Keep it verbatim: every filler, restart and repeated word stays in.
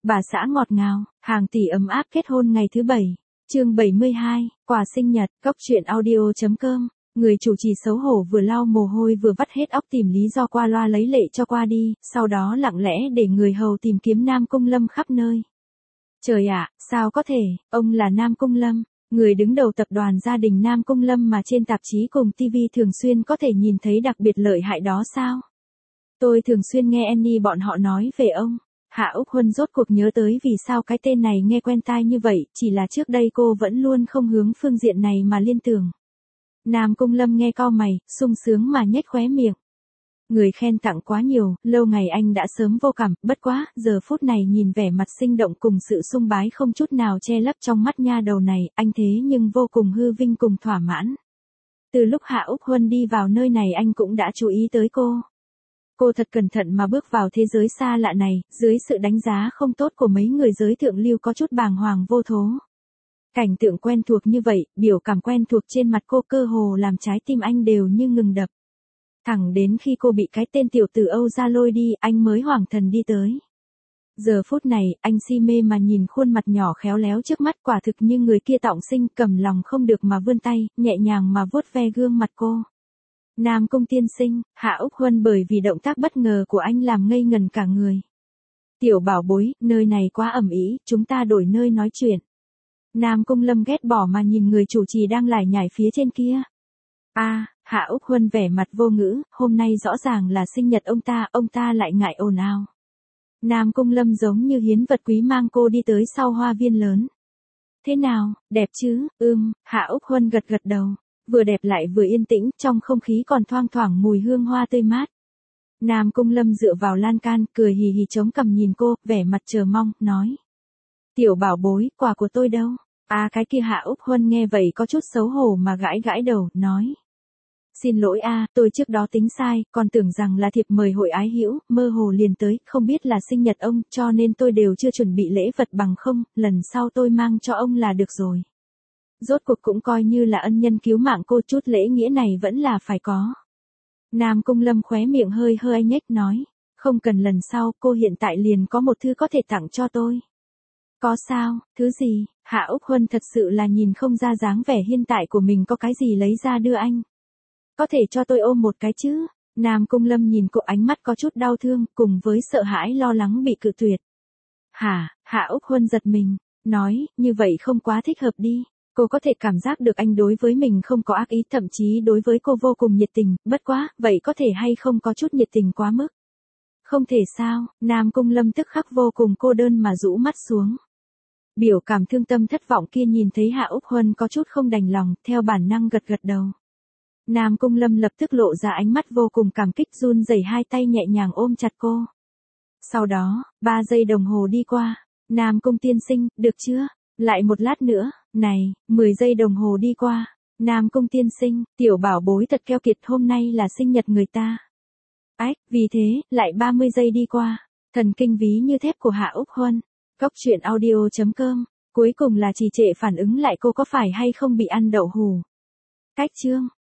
Bà xã ngọt ngào, hàng tỷ ấm áp kết hôn ngày thứ bảy. Chương bảy mươi hai, quà sinh nhật, cốc truyện audio chấm com. Người chủ trì xấu hổ vừa lau mồ hôi vừa vắt hết óc tìm lý do qua loa lấy lệ cho qua đi, sau đó lặng lẽ để người hầu tìm kiếm Nam Cung Lâm khắp nơi. Trời ạ, sao có thể, ông là Nam Cung Lâm, người đứng đầu tập đoàn gia đình Nam Cung Lâm mà trên tạp chí cùng ti vi thường xuyên có thể nhìn thấy đặc biệt lợi hại đó sao? Tôi thường xuyên nghe Annie bọn họ nói về ông. Hạ Úc Huân rốt cuộc nhớ tới vì sao cái tên này nghe quen tai như vậy, chỉ là trước đây cô vẫn luôn không hướng phương diện này mà liên tưởng. Nam Cung Lâm nghe cau mày, sung sướng mà nhếch khóe miệng. Người khen tặng quá nhiều, lâu ngày anh đã sớm vô cảm, bất quá, giờ phút này nhìn vẻ mặt sinh động cùng sự sung bái không chút nào che lấp trong mắt nha đầu này, anh thế nhưng vô cùng hư vinh cùng thỏa mãn. Từ lúc Hạ Úc Huân đi vào nơi này anh cũng đã chú ý tới cô. Cô thật cẩn thận mà bước vào thế giới xa lạ này, dưới sự đánh giá không tốt của mấy người giới thượng lưu có chút bàng hoàng vô thố. Cảnh tượng quen thuộc như vậy, biểu cảm quen thuộc trên mặt cô cơ hồ làm trái tim anh đều như ngừng đập. Thẳng đến khi cô bị cái tên tiểu tử Âu ra lôi đi, anh mới hoảng thần đi tới. Giờ phút này, anh si mê mà nhìn khuôn mặt nhỏ khéo léo trước mắt, quả thực như người kia tọng sinh, cầm lòng không được mà vươn tay, nhẹ nhàng mà vuốt ve gương mặt cô. Nam Cung tiên sinh, Hạ Úc Huân bởi vì động tác bất ngờ của anh làm ngây ngần cả người. Tiểu bảo bối, nơi này quá ẩm ý, chúng ta đổi nơi nói chuyện. Nam Cung Lâm ghét bỏ mà nhìn người chủ trì đang lải nhải phía trên kia. A, à, Hạ Úc Huân vẻ mặt vô ngữ, hôm nay rõ ràng là sinh nhật ông ta, ông ta lại ngại ồn ào. Nam Cung Lâm giống như hiến vật quý mang cô đi tới sau hoa viên lớn. Thế nào, đẹp chứ, ưm, Hạ Úc Huân gật gật đầu. Vừa đẹp lại vừa yên tĩnh, trong không khí còn thoang thoảng mùi hương hoa tươi mát. Nam Cung Lâm dựa vào lan can, cười hì hì chống cằm nhìn cô, vẻ mặt chờ mong, nói. Tiểu bảo bối, quà của tôi đâu? À cái kia Hạ Úc Huân nghe vậy có chút xấu hổ mà gãi gãi đầu, nói. Xin lỗi a, tôi trước đó tính sai, còn tưởng rằng là thiệp mời hội ái hữu, mơ hồ liền tới, không biết là sinh nhật ông, cho nên tôi đều chưa chuẩn bị lễ vật bằng không, lần sau tôi mang cho ông là được rồi. Rốt cuộc cũng coi như là ân nhân cứu mạng cô, chút lễ nghĩa này vẫn là phải có. Nam Cung Lâm khóe miệng hơi hơi nhếch nói, không cần lần sau, cô hiện tại liền có một thứ có thể tặng cho tôi. Có sao, thứ gì? Hạ Úc Huân thật sự là nhìn không ra dáng vẻ hiện tại của mình có cái gì lấy ra đưa anh. Có thể cho tôi ôm một cái chứ? Nam Cung Lâm nhìn cô ánh mắt có chút đau thương, cùng với sợ hãi lo lắng bị cự tuyệt. Hả? Hạ Úc Huân giật mình, nói, như vậy không quá thích hợp đi. Cô có thể cảm giác được anh đối với mình không có ác ý, thậm chí đối với cô vô cùng nhiệt tình, bất quá, vậy có thể hay không có chút nhiệt tình quá mức? Không thể sao, Nam Cung Lâm tức khắc vô cùng cô đơn mà rũ mắt xuống. Biểu cảm thương tâm thất vọng kia nhìn thấy Hạ Úc Huân có chút không đành lòng, theo bản năng gật gật đầu. Nam Cung Lâm lập tức lộ ra ánh mắt vô cùng cảm kích, run rẩy hai tay nhẹ nhàng ôm chặt cô. Sau đó, ba giây đồng hồ đi qua, Nam Cung tiên sinh, được chưa? Lại một lát nữa, này, mười giây đồng hồ đi qua. Nam Cung tiên sinh, tiểu bảo bối thật keo kiệt, hôm nay là sinh nhật người ta. Ách, vì thế, lại ba mươi giây đi qua. Thần kinh ví như thép của Hạ Úc Huân. Cốc truyện audio chấm com. Cuối cùng là trì trệ phản ứng lại, cô có phải hay không bị ăn đậu hù. Cách chương.